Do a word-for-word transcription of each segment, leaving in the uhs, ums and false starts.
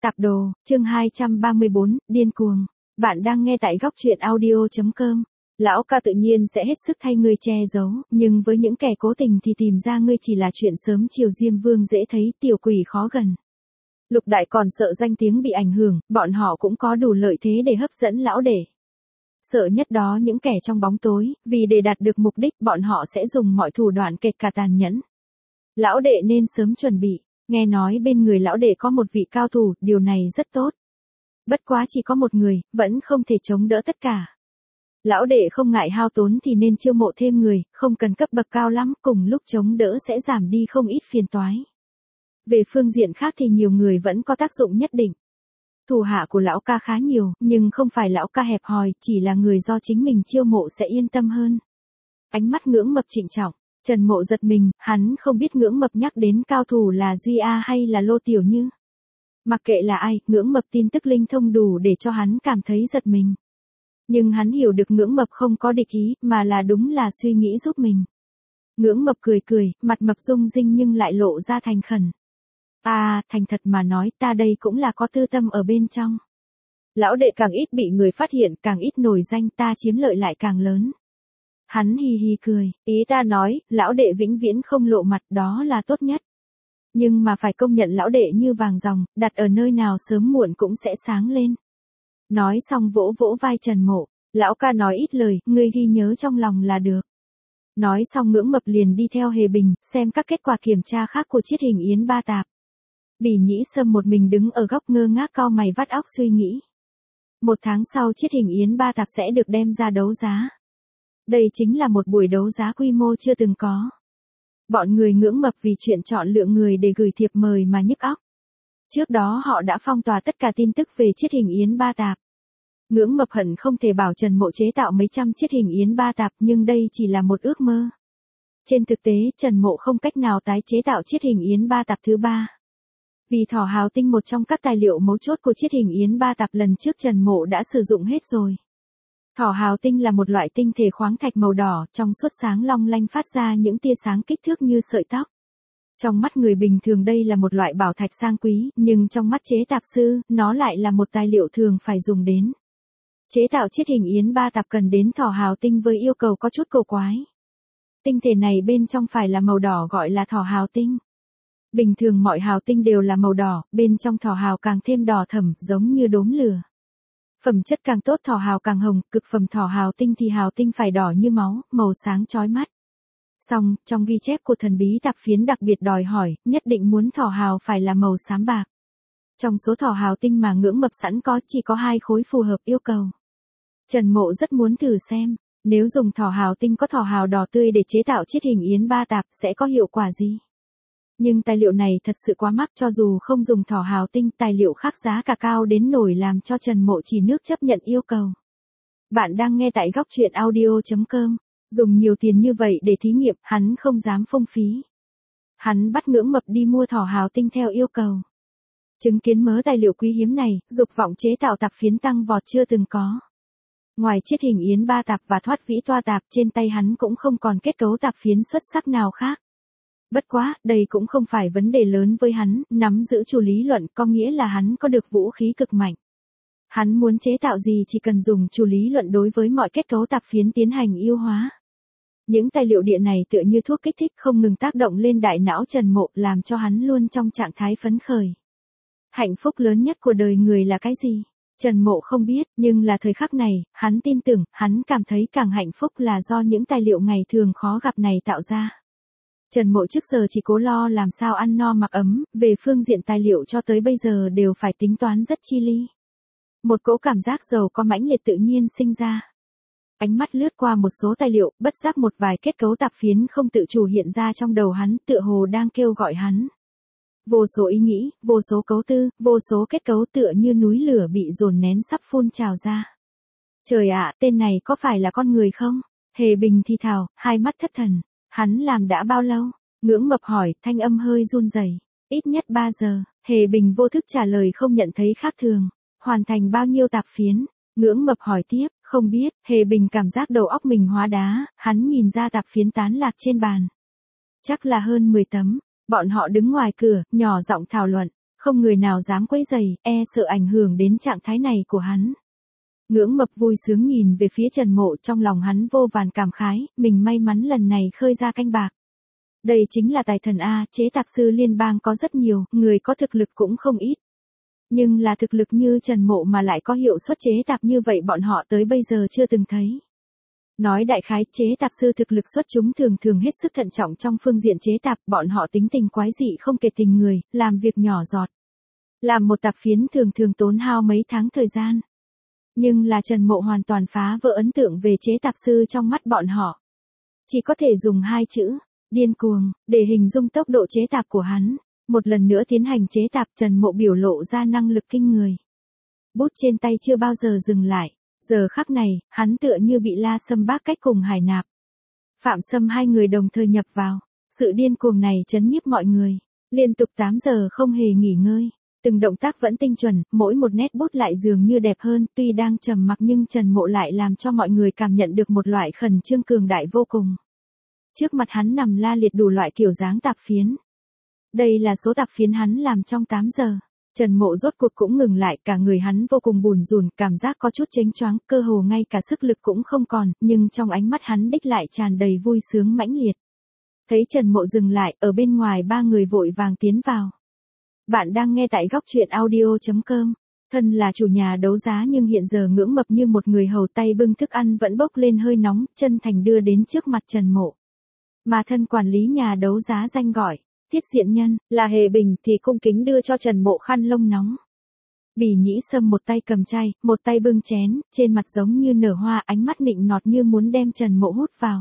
Tạp đồ, chương hai trăm ba mươi bốn, điên cuồng. Bạn đang nghe tại góc truyện audio chấm com. Lão ca tự nhiên sẽ hết sức thay ngươi che giấu, nhưng với những kẻ cố tình thì tìm ra ngươi chỉ là chuyện sớm chiều Diêm Vương dễ thấy, tiểu quỷ khó gần. Lục đại còn sợ danh tiếng bị ảnh hưởng, bọn họ cũng có đủ lợi thế để hấp dẫn lão đệ. Sợ nhất đó những kẻ trong bóng tối, vì để đạt được mục đích bọn họ sẽ dùng mọi thủ đoạn kể cả tàn nhẫn. Lão đệ nên sớm chuẩn bị. Nghe nói bên người lão đệ có một vị cao thủ, điều này rất tốt. Bất quá chỉ có một người, vẫn không thể chống đỡ tất cả. Lão đệ không ngại hao tốn thì nên chiêu mộ thêm người, không cần cấp bậc cao lắm, cùng lúc chống đỡ sẽ giảm đi không ít phiền toái. Về phương diện khác thì nhiều người vẫn có tác dụng nhất định. Thủ hạ của lão ca khá nhiều, nhưng không phải lão ca hẹp hòi, chỉ là người do chính mình chiêu mộ sẽ yên tâm hơn. Ánh mắt Ngưỡng Mập trịnh trọng. Trần Mộ giật mình, hắn không biết Ngưỡng Mập nhắc đến cao thủ là Duy A hay là Lô Tiểu Như. Mặc kệ là ai, Ngưỡng Mập tin tức linh thông đủ để cho hắn cảm thấy giật mình. Nhưng hắn hiểu được Ngưỡng Mập không có địch ý, mà là đúng là suy nghĩ giúp mình. Ngưỡng Mập cười cười, mặt mập rung rinh nhưng lại lộ ra thành khẩn. À, thành thật mà nói, ta đây cũng là có tư tâm ở bên trong. Lão đệ càng ít bị người phát hiện, càng ít nổi danh, ta chiếm lợi lại càng lớn. Hắn hi hi cười, ý ta nói, lão đệ vĩnh viễn không lộ mặt, đó là tốt nhất. Nhưng mà phải công nhận lão đệ như vàng ròng, đặt ở nơi nào sớm muộn cũng sẽ sáng lên. Nói xong vỗ vỗ vai Trần Mộ, lão ca nói ít lời, ngươi ghi nhớ trong lòng là được. Nói xong Ngưỡng Mập liền đi theo Hề Bình, xem các kết quả kiểm tra khác của Chiết Hình Yến Ba Tạp. Bỉ Nhĩ Sâm một mình đứng ở góc ngơ ngác cau mày vắt óc suy nghĩ. Một tháng sau Chiết Hình Yến Ba Tạp sẽ được đem ra đấu giá. Đây chính là một buổi đấu giá quy mô chưa từng có. Bọn người Ngưỡng Mập vì chuyện chọn lựa người để gửi thiệp mời mà nhức óc. Trước đó họ đã phong tỏa tất cả tin tức về Chiết Hình Yến Ba Tạp. Ngưỡng Mập hận không thể bảo Trần Mộ chế tạo mấy trăm Chiết Hình Yến Ba Tạp, nhưng đây chỉ là một ước mơ. Trên thực tế, Trần Mộ không cách nào tái chế tạo Chiết Hình Yến Ba Tạp thứ ba. Vì thỏ hào tinh một trong các tài liệu mấu chốt của Chiết Hình Yến Ba Tạp lần trước Trần Mộ đã sử dụng hết rồi. Thỏ hào tinh là một loại tinh thể khoáng thạch màu đỏ, trong suốt sáng long lanh phát ra những tia sáng kích thước như sợi tóc. Trong mắt người bình thường đây là một loại bảo thạch sang quý, nhưng trong mắt chế tạp sư, nó lại là một tài liệu thường phải dùng đến. Chế tạo Chiết Hình Yến Ba Tạp cần đến thỏ hào tinh với yêu cầu có chút cổ quái. Tinh thể này bên trong phải là màu đỏ gọi là thỏ hào tinh. Bình thường mọi hào tinh đều là màu đỏ, bên trong thỏ hào càng thêm đỏ thẫm, giống như đốm lửa. Phẩm chất càng tốt thỏ hào càng hồng, cực phẩm thỏ hào tinh thì hào tinh phải đỏ như máu, màu sáng chói mắt. Song, trong ghi chép của thần bí tạp phiến đặc biệt đòi hỏi, nhất định muốn thỏ hào phải là màu xám bạc. Trong số thỏ hào tinh mà Ngưỡng Mập sẵn có chỉ có hai khối phù hợp yêu cầu. Trần Mộ rất muốn thử xem, nếu dùng thỏ hào tinh có thỏ hào đỏ tươi để chế tạo Chiết Hình Yến Ba Tạp sẽ có hiệu quả gì? Nhưng tài liệu này thật sự quá mắc, cho dù không dùng thỏ hào tinh, tài liệu khác giá cả cao đến nổi làm cho Trần Mộ chỉ nước chấp nhận yêu cầu. Bạn đang nghe tại góc truyện audio chấm com. Dùng nhiều tiền như vậy để thí nghiệm, hắn không dám phung phí. Hắn bắt Ngưỡng Mập đi mua thỏ hào tinh theo yêu cầu. Chứng kiến mớ tài liệu quý hiếm này, dục vọng chế tạo tạp phiến tăng vọt chưa từng có. Ngoài Chiết Hình Yến Ba Tạp và Thoát Vĩ Toa Tạp, trên tay hắn cũng không còn kết cấu tạp phiến xuất sắc nào khác. Bất quá, đây cũng không phải vấn đề lớn với hắn, nắm giữ chủ lý luận có nghĩa là hắn có được vũ khí cực mạnh. Hắn muốn chế tạo gì chỉ cần dùng chủ lý luận đối với mọi kết cấu tạp phiến tiến hành yêu hóa. Những tài liệu địa này tựa như thuốc kích thích không ngừng tác động lên đại não Trần Mộ, làm cho hắn luôn trong trạng thái phấn khởi. Hạnh phúc lớn nhất của đời người là cái gì? Trần Mộ không biết, nhưng là thời khắc này, hắn tin tưởng, hắn cảm thấy càng hạnh phúc là do những tài liệu ngày thường khó gặp này tạo ra. Trần Mộ trước giờ chỉ cố lo làm sao ăn no mặc ấm, về phương diện tài liệu cho tới bây giờ đều phải tính toán rất chi ly. Một cỗ cảm giác giàu có mãnh liệt tự nhiên sinh ra. Ánh mắt lướt qua một số tài liệu, bất giác một vài kết cấu tạp phiến không tự chủ hiện ra trong đầu hắn, tựa hồ đang kêu gọi hắn. Vô số ý nghĩ, vô số cấu tư, vô số kết cấu tựa như núi lửa bị dồn nén sắp phun trào ra. Trời ạ, tên này có phải là con người không? Hề Bình thì thào, hai mắt thất thần. Hắn làm đã bao lâu? Ngưỡng Mập hỏi, thanh âm hơi run rẩy. Ít nhất ba giờ, Hề Bình vô thức trả lời không nhận thấy khác thường. Hoàn thành bao nhiêu tạp phiến? Ngưỡng Mập hỏi tiếp, không biết. Hề Bình cảm giác đầu óc mình hóa đá, hắn nhìn ra tạp phiến tán lạc trên bàn. Chắc là hơn mười tấm. Bọn họ đứng ngoài cửa, nhỏ giọng thảo luận. Không người nào dám quấy rầy, e sợ ảnh hưởng đến trạng thái này của hắn. Ngưỡng Mập vui sướng nhìn về phía Trần Mộ, trong lòng hắn vô vàn cảm khái, mình may mắn lần này khơi ra canh bạc. Đây chính là tài thần A, chế tạc sư liên bang có rất nhiều, người có thực lực cũng không ít. Nhưng là thực lực như Trần Mộ mà lại có hiệu suất chế tạc như vậy bọn họ tới bây giờ chưa từng thấy. Nói đại khái, chế tạc sư thực lực xuất chúng thường thường hết sức thận trọng trong phương diện chế tạc, bọn họ tính tình quái dị không kể tình người, làm việc nhỏ giọt. Làm một tạp phiến thường thường tốn hao mấy tháng thời gian. Nhưng là Trần Mộ hoàn toàn phá vỡ ấn tượng về chế tạc sư trong mắt bọn họ. Chỉ có thể dùng hai chữ, điên cuồng, để hình dung tốc độ chế tạc của hắn. Một lần nữa tiến hành chế tạc, Trần Mộ biểu lộ ra năng lực kinh người. Bút trên tay chưa bao giờ dừng lại. Giờ khắc này, hắn tựa như bị La Sâm Bác cách cùng Hải Nạp. Phạm Sâm hai người đồng thời nhập vào. Sự điên cuồng này chấn nhiếp mọi người. Liên tục tám giờ không hề nghỉ ngơi. Từng động tác vẫn tinh chuẩn, mỗi một nét bút lại dường như đẹp hơn. Tuy đang trầm mặc nhưng Trần Mộ lại làm cho mọi người cảm nhận được một loại khẩn trương cường đại vô cùng. Trước mặt hắn nằm la liệt đủ loại kiểu dáng tạp phiến. Đây là số tạp phiến hắn làm trong tám giờ. Trần Mộ rốt cuộc cũng ngừng lại, cả người hắn vô cùng bùn rùn, cảm giác có chút chênh choáng, cơ hồ ngay cả sức lực cũng không còn, nhưng trong ánh mắt hắn đích lại tràn đầy vui sướng mãnh liệt. Thấy Trần Mộ dừng lại, ở bên ngoài ba người vội vàng tiến vào. Bạn đang nghe tại góc truyện audio chấm com. Thân là chủ nhà đấu giá nhưng hiện giờ Ngưỡng Mập như một người hầu, tay bưng thức ăn vẫn bốc lên hơi nóng, chân thành đưa đến trước mặt Trần Mộ. Mà thân quản lý nhà đấu giá danh gọi Tiết Diện Nhân, là Hề Bình thì cung kính đưa cho Trần Mộ khăn lông nóng. Bỉ Nhĩ Sâm một tay cầm chai, một tay bưng chén, trên mặt giống như nở hoa, ánh mắt nịnh nọt như muốn đem Trần Mộ hút vào.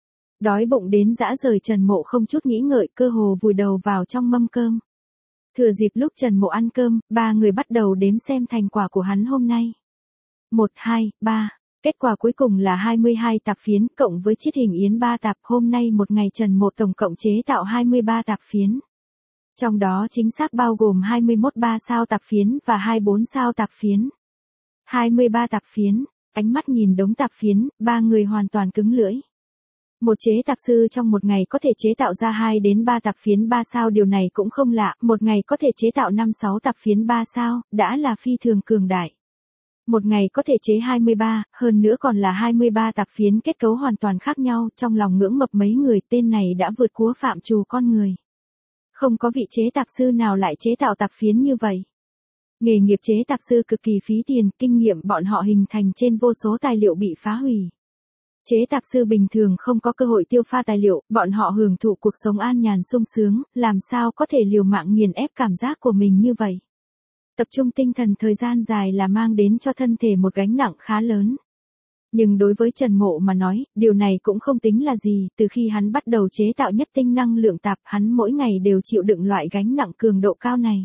Đói bụng đến dã rời, Trần Mộ không chút nghĩ ngợi, cơ hồ vùi đầu vào trong mâm cơm. Thừa dịp lúc Trần Mộ ăn cơm, ba người bắt đầu đếm xem thành quả của hắn hôm nay. một, hai, ba. Kết quả cuối cùng là hai mươi hai tạp phiến, cộng với chiết hình yến ba tạp. Hôm nay một ngày Trần Mộ tổng cộng chế tạo hai mươi ba tạp phiến. Trong đó chính xác bao gồm hai mươi mốt ba sao tạp phiến và hai mươi bốn sao tạp phiến. hai mươi ba tạp phiến, ánh mắt nhìn đống tạp phiến, ba người hoàn toàn cứng lưỡi. Một chế tạc sư trong một ngày có thể chế tạo ra hai đến ba tạp phiến ba sao, điều này cũng không lạ, một ngày có thể chế tạo năm sáu tạp phiến ba sao, đã là phi thường cường đại. Một ngày có thể chế hai mươi ba, hơn nữa còn là hai mươi ba tạp phiến kết cấu hoàn toàn khác nhau, trong lòng Ngưỡng Mập mấy người tên này đã vượt quá phạm trù con người. Không có vị chế tạc sư nào lại chế tạo tạp phiến như vậy. Nghề nghiệp chế tạc sư cực kỳ phí tiền, kinh nghiệm bọn họ hình thành trên vô số tài liệu bị phá hủy. Chế tạc sư bình thường không có cơ hội tiêu pha tài liệu, bọn họ hưởng thụ cuộc sống an nhàn sung sướng, làm sao có thể liều mạng nghiền ép cảm giác của mình như vậy. Tập trung tinh thần thời gian dài là mang đến cho thân thể một gánh nặng khá lớn. Nhưng đối với Trần Mộ mà nói, điều này cũng không tính là gì, từ khi hắn bắt đầu chế tạo nhất tinh năng lượng tạp, hắn mỗi ngày đều chịu đựng loại gánh nặng cường độ cao này.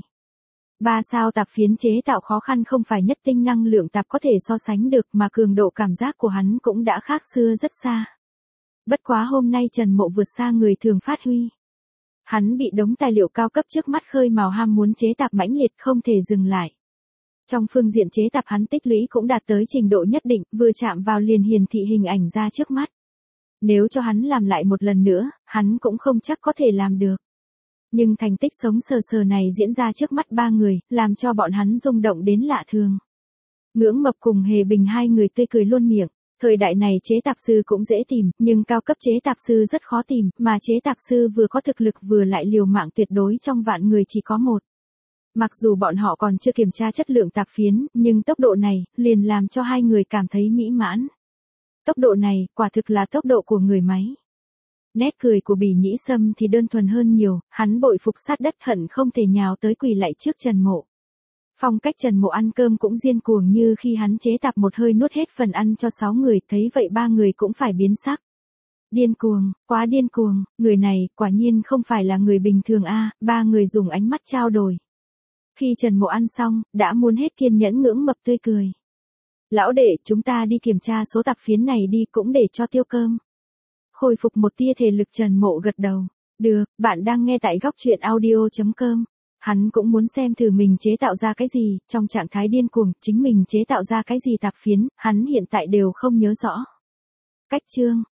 Ba sao tạp phiến chế tạo khó khăn không phải nhất tinh năng lượng tạp có thể so sánh được, mà cường độ cảm giác của hắn cũng đã khác xưa rất xa. Bất quá hôm nay Trần Mộ vượt xa người thường phát huy. Hắn bị đống tài liệu cao cấp trước mắt khơi mào ham muốn chế tạp mãnh liệt, không thể dừng lại. Trong phương diện chế tạp hắn tích lũy cũng đạt tới trình độ nhất định, vừa chạm vào liền hiển thị hình ảnh ra trước mắt. Nếu cho hắn làm lại một lần nữa, hắn cũng không chắc có thể làm được. Nhưng thành tích sống sờ sờ này diễn ra trước mắt ba người, làm cho bọn hắn rung động đến lạ thường. Ngưỡng Mập cùng Hề Bình hai người tươi cười luôn miệng. Thời đại này chế tạc sư cũng dễ tìm, nhưng cao cấp chế tạc sư rất khó tìm, mà chế tạc sư vừa có thực lực vừa lại liều mạng tuyệt đối trong vạn người chỉ có một. Mặc dù bọn họ còn chưa kiểm tra chất lượng tạp phiến, nhưng tốc độ này, liền làm cho hai người cảm thấy mỹ mãn. Tốc độ này, quả thực là tốc độ của người máy. Nét cười của Bỉ Nhĩ Sâm thì đơn thuần hơn nhiều, hắn bội phục sát đất hận không thể nhào tới quỳ lạy trước Trần Mộ. Phong cách Trần Mộ ăn cơm cũng điên cuồng như khi hắn chế tạp một hơi nuốt hết phần ăn cho sáu người, thấy vậy ba người cũng phải biến sắc. Điên cuồng, quá điên cuồng, người này quả nhiên không phải là người bình thường a, ba người dùng ánh mắt trao đổi. Khi Trần Mộ ăn xong, đã muốn hết kiên nhẫn. Ngưỡng Mập tươi cười. Lão đệ, chúng ta đi kiểm tra số tạp phiến này đi, cũng để cho tiêu cơm. Khôi phục một tia thể lực, Trần Mộ gật đầu. Được, bạn đang nghe tại góc truyện audio chấm com. Hắn cũng muốn xem thử mình chế tạo ra cái gì, trong trạng thái điên cuồng, chính mình chế tạo ra cái gì tạp phiến, hắn hiện tại đều không nhớ rõ. Cách chương